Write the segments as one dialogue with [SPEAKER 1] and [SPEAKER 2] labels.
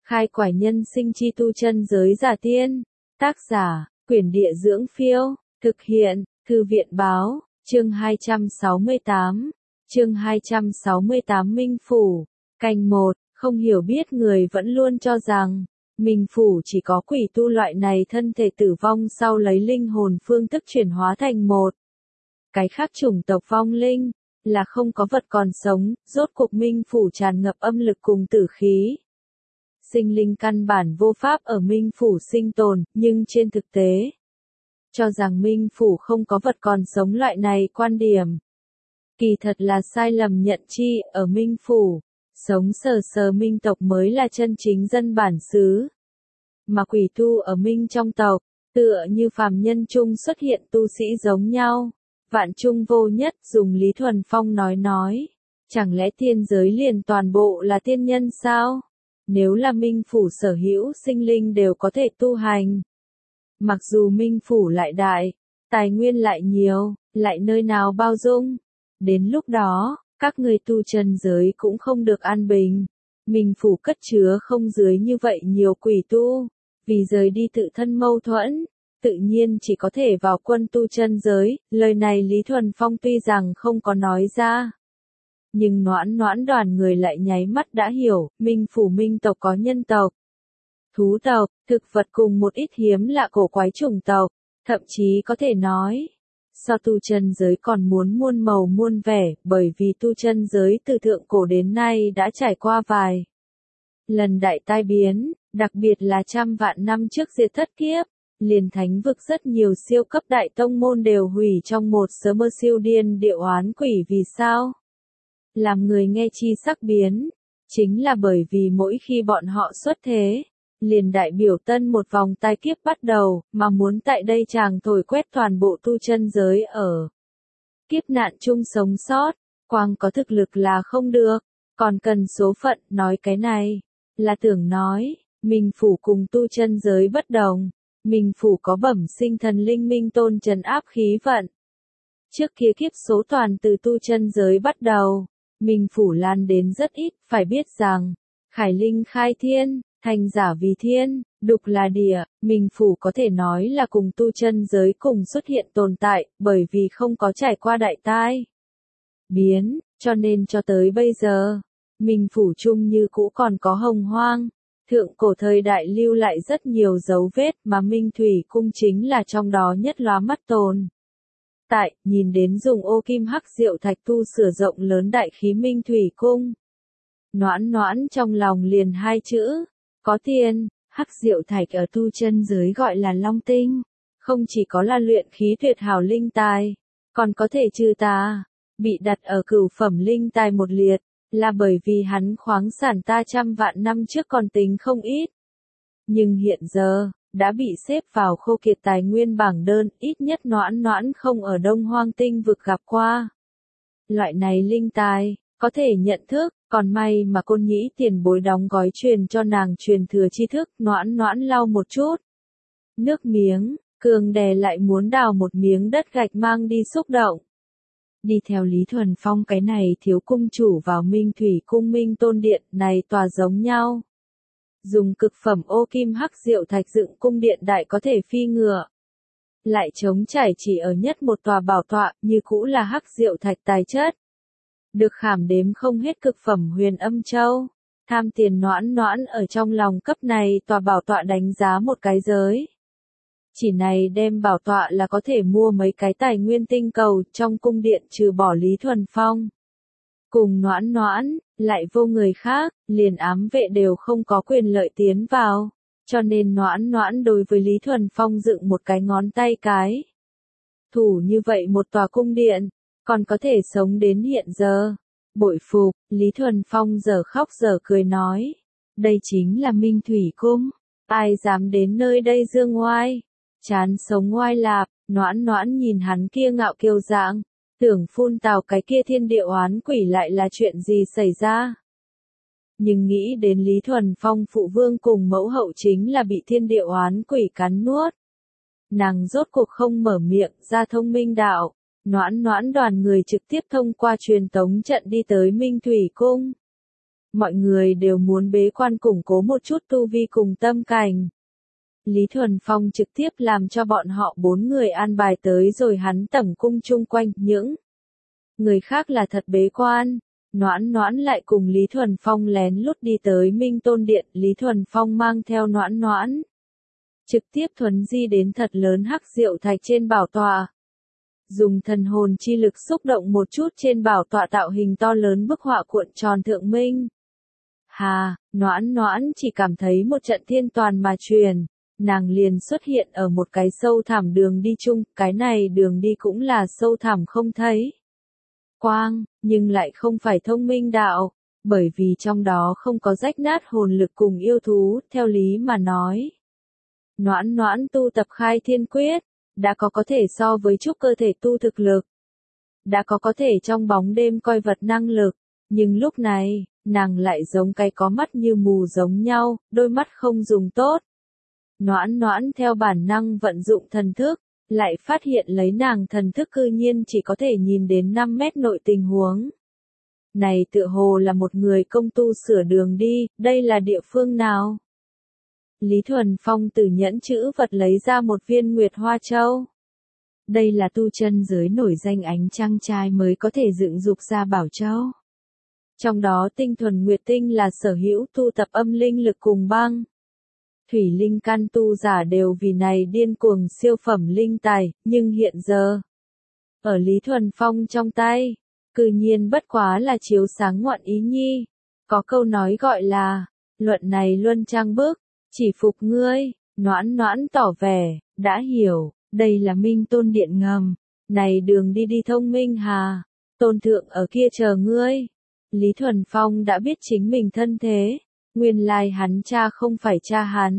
[SPEAKER 1] Khai quải nhân sinh chi tu chân giới giả tiên. Tác giả, Quyển Địa Dưỡng Phiêu. Thực hiện, Thư viện Báo. Chương 268. Chương 268 Minh Phủ. Canh 1. Không hiểu biết người vẫn luôn cho rằng Minh Phủ chỉ có quỷ tu loại này thân thể tử vong sau lấy linh hồn phương thức chuyển hóa thành một cái khác chủng tộc vong linh, là không có vật còn sống. Rốt cuộc Minh Phủ tràn ngập âm lực cùng tử khí. Sinh linh căn bản vô pháp ở Minh Phủ sinh tồn, nhưng trên thực tế, cho rằng Minh Phủ không có vật còn sống loại này quan điểm. Kỳ thật là sai lầm nhận chi. Ở Minh Phủ, sống sờ Minh tộc mới là chân chính dân bản xứ. Mà quỷ tu ở Minh trong tộc, tựa như phàm nhân chung xuất hiện tu sĩ giống nhau. Vạn chung vô nhất, dùng Lý Thuần Phong nói. Chẳng lẽ tiên giới liền toàn bộ là tiên nhân sao? Nếu là Minh Phủ sở hữu sinh linh đều có thể tu hành. Mặc dù Minh Phủ lại đại, tài nguyên lại nhiều, lại nơi nào bao dung. Đến lúc đó, các người tu chân giới cũng không được an bình. Minh Phủ cất chứa không dưới như vậy nhiều quỷ tu. Vì rời đi tự thân mâu thuẫn, tự nhiên chỉ có thể vào quân tu chân giới. Lời này Lý Thuần Phong tuy rằng không có nói ra, nhưng noãn đoàn người lại nháy mắt đã hiểu. Minh Phủ Minh tộc có nhân tộc, thú tộc, thực vật cùng một ít hiếm lạ cổ quái chủng tộc, thậm chí có thể nói, so tu chân giới còn muốn muôn màu muôn vẻ, bởi vì tu chân giới từ thượng cổ đến nay đã trải qua vài lần đại tai biến, đặc biệt là trăm vạn năm trước diệt thất kiếp, liền thánh vực rất nhiều siêu cấp đại tông môn đều hủy trong một sớm mơ siêu điên điệu oán quỷ. Vì sao? Làm người nghe chi sắc biến, chính là bởi vì mỗi khi bọn họ xuất thế, liền đại biểu tân một vòng tai kiếp bắt đầu, mà muốn tại đây chàng thổi quét toàn bộ tu chân giới ở kiếp nạn chung sống sót, quang có thực lực là không được, còn cần số phận. Nói cái này, là tưởng nói, Minh Phủ cùng tu chân giới bất đồng. Minh Phủ có bẩm sinh thần linh minh tôn trấn áp khí vận. Trước kia kiếp số toàn từ tu chân giới bắt đầu, Minh Phủ lan đến rất ít. Phải biết rằng, khải linh khai thiên, thành giả vì thiên, đục là địa. Minh Phủ có thể nói là cùng tu chân giới cùng xuất hiện tồn tại, bởi vì không có trải qua đại tai biến, cho nên cho tới bây giờ, Minh Phủ chung như cũ còn có hồng hoang. Thượng cổ thời đại lưu lại rất nhiều dấu vết, mà Minh Thủy Cung chính là trong đó nhất lóa mắt tồn tại. Nhìn đến dùng ô kim hắc diệu thạch tu sửa rộng lớn đại khí Minh Thủy Cung, noãn trong lòng liền hai chữ, có tiền. Hắc diệu thạch ở tu chân giới gọi là long tinh, không chỉ có là luyện khí tuyệt hảo linh tài, còn có thể trừ tà. Bị đặt ở cửu phẩm linh tài một liệt, là bởi vì hắn khoáng sản ta trăm vạn năm trước còn tính không ít. Nhưng hiện giờ, đã bị xếp vào khô kiệt tài nguyên bảng đơn. Ít nhất noãn không ở Đông Hoang Tinh vực gặp qua loại này linh tài, có thể nhận thức. Còn may mà Côn Nhĩ tiền bối đóng gói truyền cho nàng truyền thừa tri thức. Noãn lau một chút nước miếng, cường đè lại muốn đào một miếng đất gạch mang đi xúc động. Đi theo Lý Thuần Phong cái này thiếu cung chủ vào Minh Thủy Cung Minh Tôn Điện này tòa giống nhau. Dùng cực phẩm ô kim hắc diệu thạch dựng cung điện đại có thể phi ngựa. Lại trống trải chỉ ở nhất một tòa bảo tọa, như cũ là hắc diệu thạch tài chất. Được khảm đếm không hết cực phẩm huyền âm châu. Tham tiền noãn ở trong lòng cấp này tòa bảo tọa đánh giá một cái giới. Chỉ này đem bảo tọa là có thể mua mấy cái tài nguyên tinh cầu. Trong cung điện trừ bỏ Lý Thuần Phong cùng noãn, lại vô người khác, liền ám vệ đều không có quyền lợi tiến vào. Cho nên noãn đối với Lý Thuần Phong dựng một cái ngón tay cái thủ như vậy một tòa cung điện, còn có thể sống đến hiện giờ. Bội phục. Lý Thuần Phong giờ khóc giờ cười nói, đây chính là Minh Thủy Cung, ai dám đến nơi đây dương oai, chán sống ngoai lạp. Noãn nhìn hắn kia ngạo kiêu dạng, tưởng phun tào cái kia thiên địa oán quỷ lại là chuyện gì xảy ra. Nhưng nghĩ đến Lý Thuần Phong phụ vương cùng mẫu hậu chính là bị thiên địa oán quỷ cắn nuốt, nàng rốt cuộc không mở miệng ra thông minh đạo. Noãn đoàn người trực tiếp thông qua truyền tống trận đi tới Minh Thủy Cung. mọi người đều muốn bế quan củng cố một chút tu vi cùng tâm cảnh. Lý Thuần Phong trực tiếp làm cho bọn họ 4 người an bài tới rồi hắn tẩm cung chung quanh, những người khác là thật bế quan. Noãn Noãn lại cùng Lý Thuần Phong lén lút đi tới Minh Tôn Điện, Lý Thuần Phong mang theo Noãn Noãn. Trực tiếp thuấn di đến thật lớn hắc diệu thạch trên bảo tọa. Dùng thần hồn chi lực xúc động một chút trên bảo tọa tạo hình to lớn bức họa cuộn tròn thượng minh. Hà, Noãn Noãn chỉ cảm thấy một trận thiên toàn mà truyền, nàng liền xuất hiện ở một cái sâu thẳm đường đi chung, cái này đường đi cũng là sâu thẳm không thấy quang, nhưng lại không phải thông minh đạo, bởi vì trong đó không có rách nát hồn lực cùng yêu thú, theo lý mà nói. Noãn Noãn tu tập khai thiên quyết, đã có thể so với trúc cơ thể tu thực lực, đã có thể trong bóng đêm coi vật năng lực, nhưng lúc này, nàng lại giống cái có mắt như mù giống nhau, đôi mắt không dùng tốt. Noãn Noãn theo bản năng vận dụng thần thức, lại phát hiện lấy nàng thần thức cư nhiên chỉ có thể nhìn đến 5 mét nội tình huống. Này tựa hồ là một người công tu sửa đường đi, đây là địa phương nào? Lý Thuần Phong từ nhẫn chữ vật lấy ra một viên Nguyệt Hoa Châu. Đây là tu chân giới nổi danh ánh trăng trai mới có thể dựng dục ra bảo châu. Trong đó tinh thuần Nguyệt Tinh là sở hữu tu tập âm linh lực cùng băng. Thủy linh căn tu giả đều vì này điên cuồng siêu phẩm linh tài, nhưng hiện giờ, ở Lý Thuần Phong trong tay, cư nhiên bất quá là chiếu sáng ngoạn ý nhi. Có câu nói gọi là, luận này luân trang bước, chỉ phục ngươi. Noãn Noãn tỏ vẻ, đã hiểu, đây là Minh Tôn Điện ngầm, này đường đi đi thông minh hà, tôn thượng ở kia chờ ngươi. Lý Thuần Phong đã biết chính mình thân thế, nguyên lai hắn cha không phải cha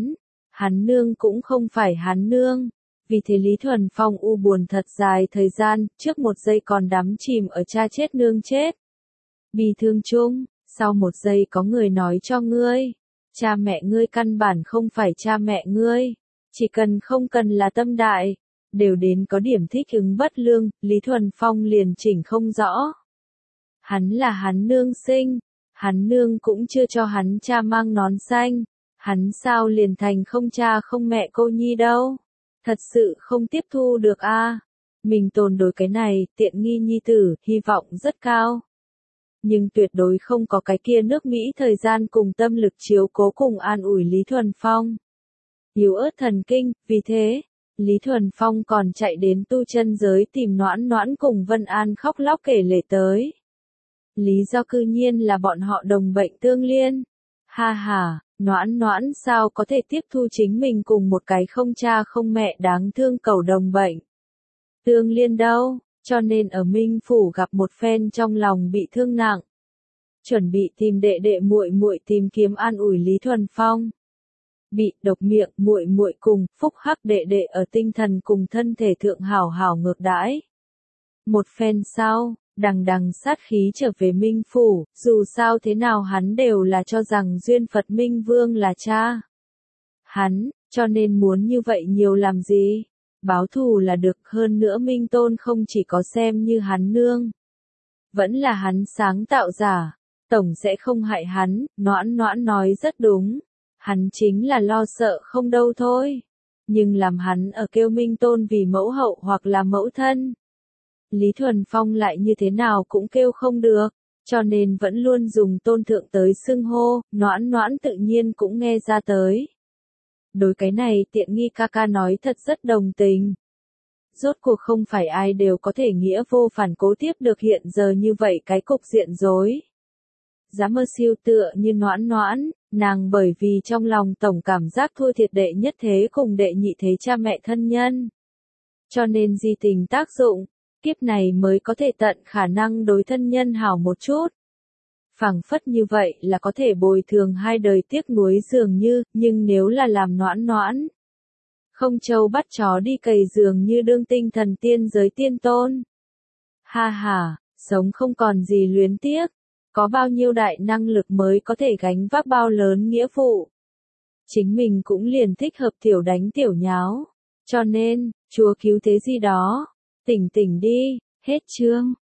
[SPEAKER 1] hắn nương cũng không phải hắn nương, vì thế Lý Thuần Phong u buồn thật dài thời gian, trước một giây còn đắm chìm ở cha chết nương chết. Bi thương chung, sau một giây có người nói cho ngươi, cha mẹ ngươi căn bản không phải cha mẹ ngươi, chỉ cần không cần là tâm đại, đều đến có điểm thích ứng bất lương, Lý Thuần Phong liền chỉnh không rõ. Hắn là hắn nương sinh, hắn nương cũng chưa cho hắn cha mang nón xanh, hắn sao liền thành không cha không mẹ cô nhi đâu, thật sự không tiếp thu được a. Mình tồn đối cái này, tiện nghi nhi tử, hy vọng rất cao. Nhưng tuyệt đối không có cái kia nước Mỹ thời gian cùng tâm lực chiếu cố cùng an ủi Lý Thuần Phong. Yếu ớt thần kinh, vì thế, Lý Thuần Phong còn chạy đến tu chân giới tìm Noãn Noãn cùng Vân An khóc lóc kể lể tới. Lý do cư nhiên là bọn họ đồng bệnh tương liên. Ha ha, Noãn Noãn sao có thể tiếp thu chính mình cùng một cái không cha không mẹ đáng thương cẩu đồng bệnh tương liên đâu, cho nên ở Minh Phủ gặp một phen trong lòng bị thương nặng. Chuẩn bị tìm đệ đệ muội muội tìm kiếm an ủi Lý Thuần Phong. Bị độc miệng muội muội cùng phúc hắc đệ đệ ở tinh thần cùng thân thể thượng hảo hảo ngược đãi. Một phen sau, đằng đằng sát khí trở về Minh Phủ, dù sao thế nào hắn đều là cho rằng duyên Phật Minh Vương là cha hắn, cho nên muốn như vậy nhiều làm gì, báo thù là được. Hơn nữa Minh Tôn không chỉ có xem như hắn nương, vẫn là hắn sáng tạo giả, tổng sẽ không hại hắn. Noãn Noãn nói rất đúng, hắn chính là lo sợ không đâu thôi, nhưng làm hắn ở kêu Minh Tôn vì mẫu hậu hoặc là mẫu thân, Lý Thuần Phong lại như thế nào cũng kêu không được, cho nên vẫn luôn dùng tôn thượng tới xưng hô. Noãn Noãn tự nhiên cũng nghe ra tới. Đối cái này tiện nghi ca ca nói thật rất đồng tình. Rốt cuộc không phải ai đều có thể nghĩa vô phản cố tiếp được hiện giờ như vậy cái cục diện rối. Giá mơ siêu tựa như Noãn Noãn, nàng bởi vì trong lòng tổng cảm giác thua thiệt đệ nhất thế cùng đệ nhị thế cha mẹ thân nhân, cho nên di tình tác dụng, kiếp này mới có thể tận khả năng đối thân nhân hảo một chút. Phảng phất như vậy là có thể bồi thường hai đời tiếc nuối dường như, nhưng nếu là làm Noãn Noãn, không trâu bắt chó đi cày dường như đương tinh thần tiên giới tiên tôn. Ha ha, sống không còn gì luyến tiếc, có bao nhiêu đại năng lực mới có thể gánh vác bao lớn nghĩa vụ. Chính mình cũng liền thích hợp tiểu đánh tiểu nháo, cho nên, Chúa cứu thế gì đó, tỉnh tỉnh đi, hết chương.